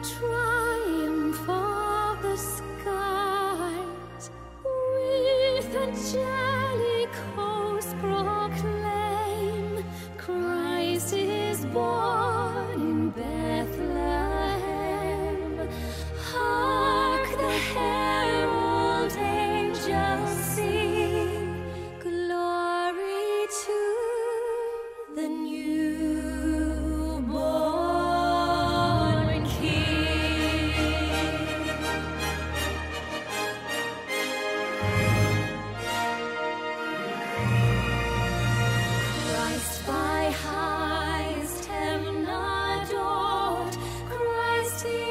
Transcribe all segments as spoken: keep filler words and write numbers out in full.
triumph of the skies, with angelic hosts proclaim, Christ is born in Bethlehem. Hark, the herald angels sing, glory to the newborn King. Christ by highest heaven adored, Christ the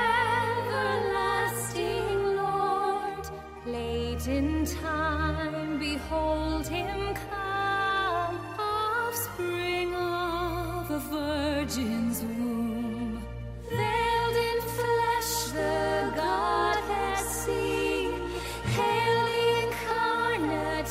everlasting Lord. Late in time, behold him come, offspring of a virgin's womb. Veiled in flesh, the Godhead see, hail the incarnate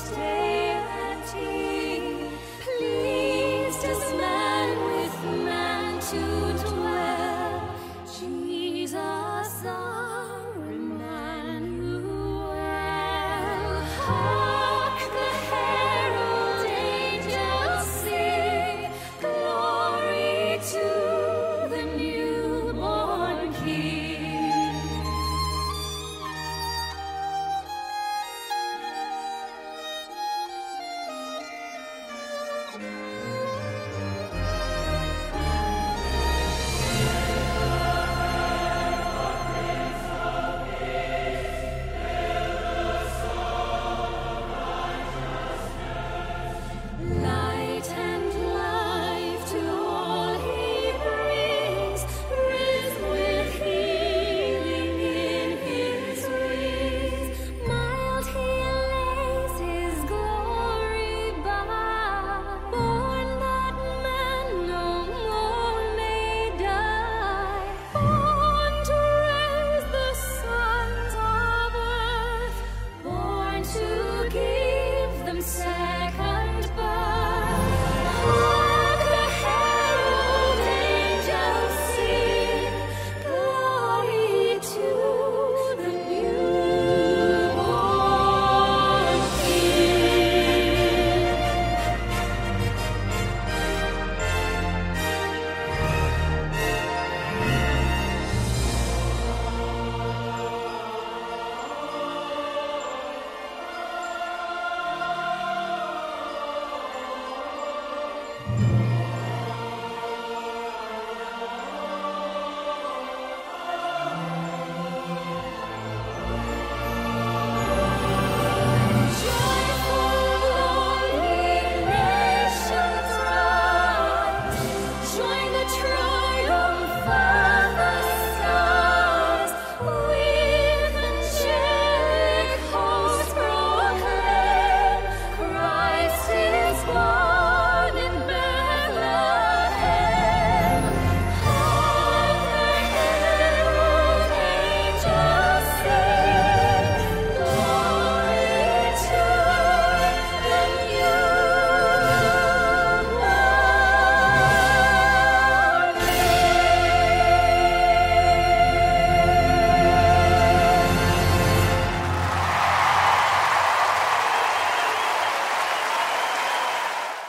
deity, pleased as man with man to dwell, Jesus our Emmanuel. Hark, the herald angels sing, glory to the newborn King.